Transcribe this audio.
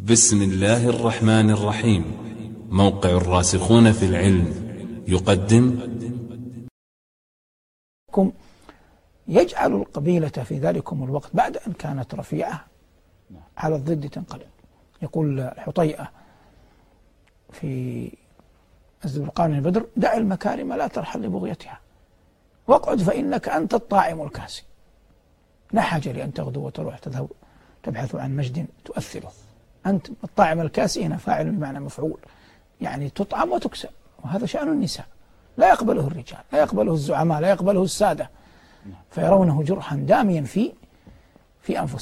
بسم الله الرحمن الرحيم. موقع الراسخون في العلم يقدم يجعل القبيلة في ذلكم الوقت بعد أن كانت رفيعة على الضد تنقلب. يقول حطيئة في الزبرقان البدر: دع المكارم لا ترحل لبغيتها، واقعد فإنك أنت الطاعم الكاسي. لا حاجة لأن تغدو وتروح تذهب تبحث عن مجد تؤثره. أنت الطاعم الكاسي هنا فاعل بمعنى مفعول، يعني تطعم وتكسى، وهذا شأن النساء. لا يقبله الرجال، لا يقبله الزعماء، لا يقبله السادة، فيرونه جرحا داميا في أنفسهم.